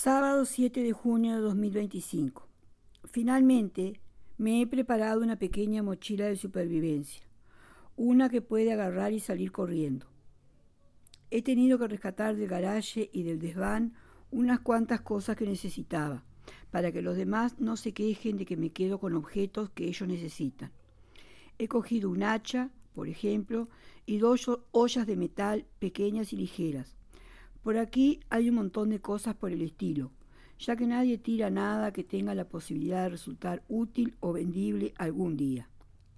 Sábado 7 de junio de 2025. Finalmente, me he preparado una pequeña mochila de supervivencia, una que puede agarrar y salir corriendo. He tenido que rescatar del garaje y del desván unas cuantas cosas que necesitaba, para que los demás no se quejen de que me quedo con objetos que ellos necesitan. He cogido un hacha, por ejemplo, y 2 ollas de metal pequeñas y ligeras. Por aquí hay un montón de cosas por el estilo, ya que nadie tira nada que tenga la posibilidad de resultar útil o vendible algún día.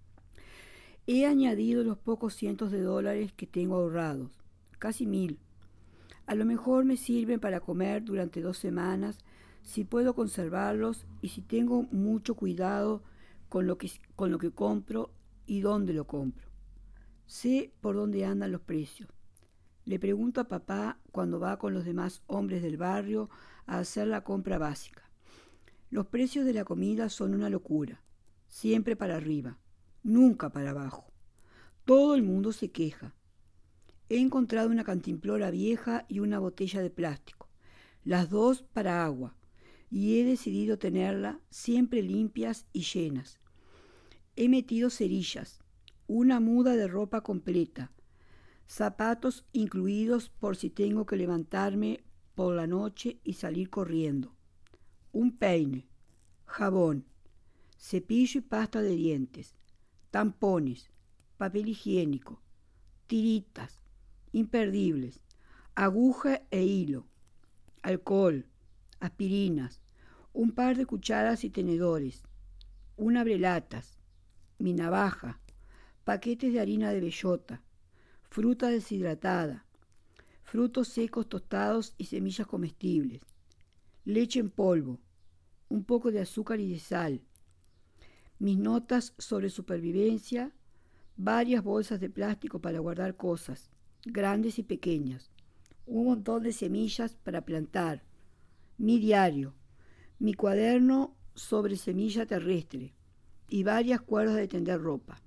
He añadido los pocos cientos de dólares que tengo ahorrados, casi 1000. A lo mejor me sirven para comer durante 2 semanas, si puedo conservarlos y si tengo mucho cuidado con lo que compro y dónde lo compro. Sé por dónde andan los precios. Le pregunto a papá cuando va con los demás hombres del barrio a hacer la compra básica. Los precios de la comida son una locura, siempre para arriba, nunca para abajo. Todo el mundo se queja. He encontrado una cantimplora vieja y una botella de plástico, las dos para agua, y he decidido tenerlas siempre limpias y llenas. He metido cerillas, una muda de ropa completa, zapatos incluidos por si tengo que levantarme por la noche y salir corriendo, un peine, jabón, cepillo y pasta de dientes, tampones, papel higiénico, tiritas, imperdibles, aguja e hilo, alcohol, aspirinas, un par de cucharas y tenedores, un abrelatas, mi navaja, paquetes de harina de bellota, fruta deshidratada, frutos secos tostados y semillas comestibles, leche en polvo, un poco de azúcar y de sal, mis notas sobre supervivencia, varias bolsas de plástico para guardar cosas, grandes y pequeñas, un montón de semillas para plantar, mi diario, mi cuaderno sobre semilla terrestre y varias cuerdas de tender ropa.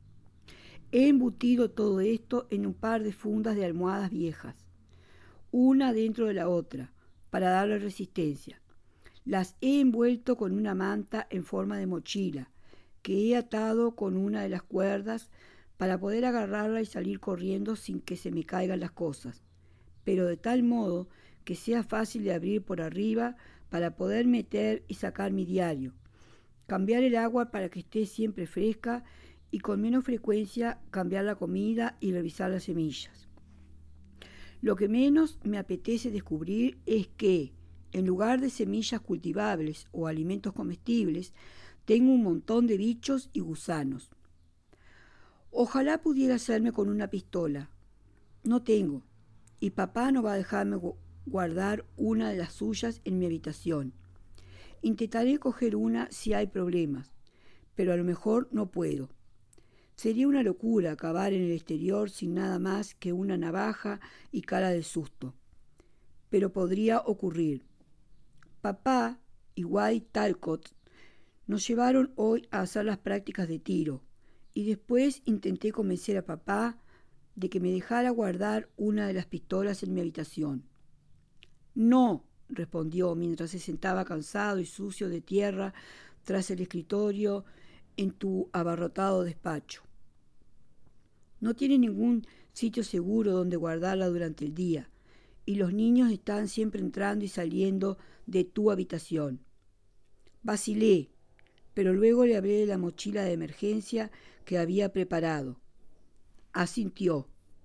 He embutido todo esto en un par de fundas de almohadas viejas, una dentro de la otra, para darle resistencia. Las he envuelto con una manta en forma de mochila, que he atado con una de las cuerdas para poder agarrarla y salir corriendo sin que se me caigan las cosas, pero de tal modo que sea fácil de abrir por arriba para poder meter y sacar mi diario, cambiar el agua para que esté siempre fresca y con menos frecuencia cambiar la comida y revisar las semillas. Lo que menos me apetece descubrir es que, en lugar de semillas cultivables o alimentos comestibles, tengo un montón de bichos y gusanos. Ojalá pudiera hacerme con una pistola. No tengo, y papá no va a dejarme guardar una de las suyas en mi habitación. Intentaré coger una si hay problemas, pero a lo mejor no puedo. Sería una locura acabar en el exterior sin nada más que una navaja y cara de susto. Pero podría ocurrir. Papá y White Talcott nos llevaron hoy a hacer las prácticas de tiro y después intenté convencer a papá de que me dejara guardar una de las pistolas en mi habitación. No, respondió mientras se sentaba cansado y sucio de tierra tras el escritorio en tu abarrotado despacho. No tiene ningún sitio seguro donde guardarla durante el día, y los niños están siempre entrando y saliendo de tu habitación. Vacilé, pero luego le hablé de la mochila de emergencia que había preparado. Asintió.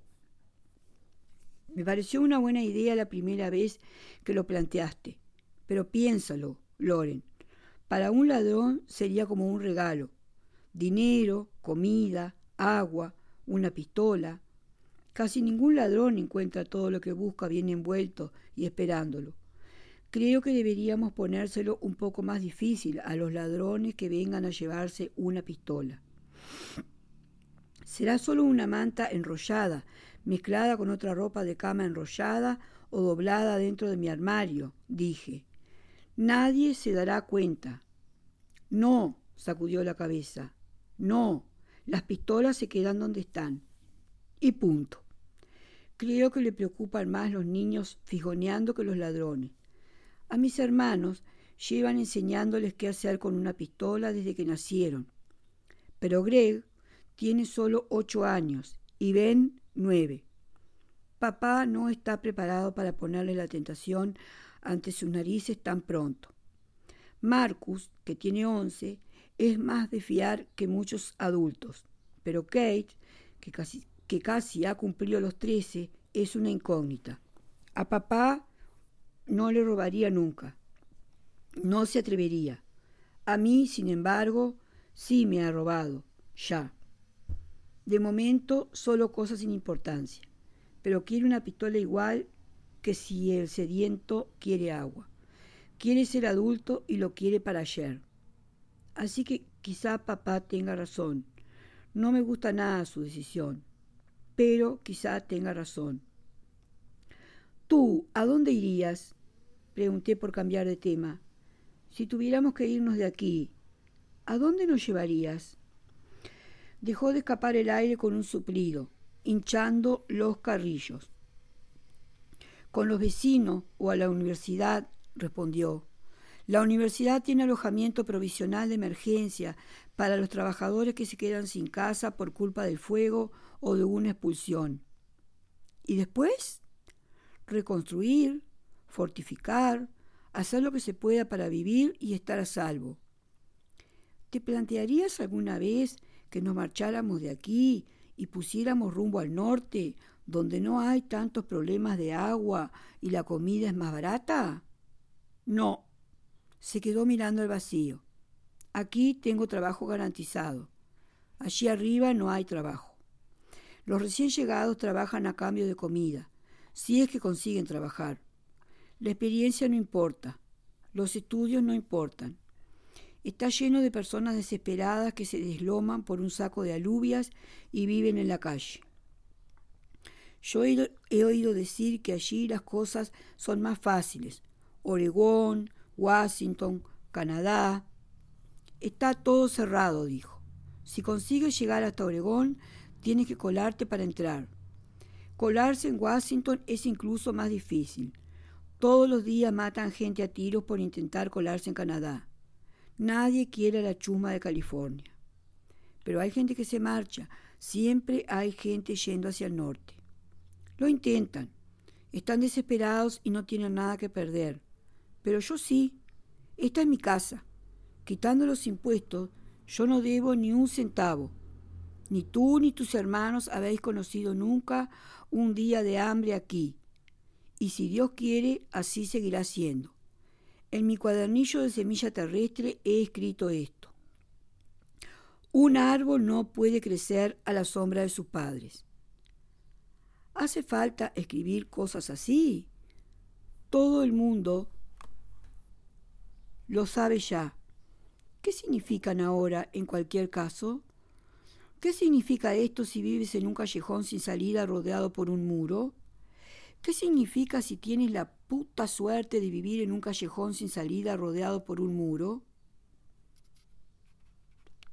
Me pareció una buena idea la primera vez que lo planteaste, pero piénsalo, Loren. Para un ladrón sería como un regalo. Dinero, comida, agua, una pistola. Casi ningún ladrón encuentra todo lo que busca bien envuelto y esperándolo. Creo que deberíamos ponérselo un poco más difícil a los ladrones que vengan a llevarse una pistola. Será solo una manta enrollada, mezclada con otra ropa de cama enrollada o doblada dentro de mi armario, dije. Nadie se dará cuenta. No, sacudió la cabeza. No, las pistolas se quedan donde están. Y punto. Creo que le preocupan más los niños fijoneando que los ladrones. A mis hermanos llevan enseñándoles qué hacer con una pistola desde que nacieron. Pero Greg tiene solo 8 años y Ben 9. Papá no está preparado para ponerle la tentación ante sus narices tan pronto. Marcus, que tiene 11, es más de fiar que muchos adultos. Pero Kate, que casi ha cumplido los 13, es una incógnita. A papá no le robaría nunca. No se atrevería. A mí, sin embargo, sí me ha robado. Ya. De momento, solo cosas sin importancia. Pero quiere una pistola igual que si el sediento quiere agua. Quiere ser adulto y lo quiere para ayer. Así que quizá papá tenga razón. No me gusta nada su decisión. Pero quizá tenga razón. ¿Tú, a dónde irías? Pregunté por cambiar de tema. Si tuviéramos que irnos de aquí, ¿a dónde nos llevarías? Dejó de escapar el aire con un suplido, hinchando los carrillos. Con los vecinos o a la universidad, respondió. La universidad tiene alojamiento provisional de emergencia para los trabajadores que se quedan sin casa por culpa del fuego o de una expulsión. ¿Y después? Reconstruir, fortificar, hacer lo que se pueda para vivir y estar a salvo. ¿Te plantearías alguna vez que nos marcháramos de aquí y pusiéramos rumbo al norte, donde no hay tantos problemas de agua y la comida es más barata? No. Se quedó mirando al vacío. Aquí tengo trabajo garantizado. Allí arriba no hay trabajo. Los recién llegados trabajan a cambio de comida, si es que consiguen trabajar. La experiencia no importa. Los estudios no importan. Está lleno de personas desesperadas que se desloman por un saco de alubias y viven en la calle. Yo he oído decir que allí las cosas son más fáciles. Oregón, Washington, Canadá. Está todo cerrado, dijo. Si consigues llegar hasta Oregón, tienes que colarte para entrar. Colarse en Washington es incluso más difícil. Todos los días matan gente a tiros por intentar colarse en Canadá. Nadie quiere la chusma de California. Pero hay gente que se marcha. Siempre hay gente yendo hacia el norte. Lo intentan. Están desesperados y no tienen nada que perder. Pero yo sí. Esta es mi casa. Quitando los impuestos, yo no debo ni un centavo. Ni tú ni tus hermanos habéis conocido nunca un día de hambre aquí. Y si Dios quiere, así seguirá siendo. En mi cuadernillo de semilla terrestre he escrito esto. Un árbol no puede crecer a la sombra de sus padres. ¿Hace falta escribir cosas así? Todo el mundo lo sabe ya. ¿Qué significan ahora en cualquier caso? ¿Qué significa esto si vives en un callejón sin salida rodeado por un muro? ¿Qué significa si tienes la puta suerte de vivir en un callejón sin salida rodeado por un muro?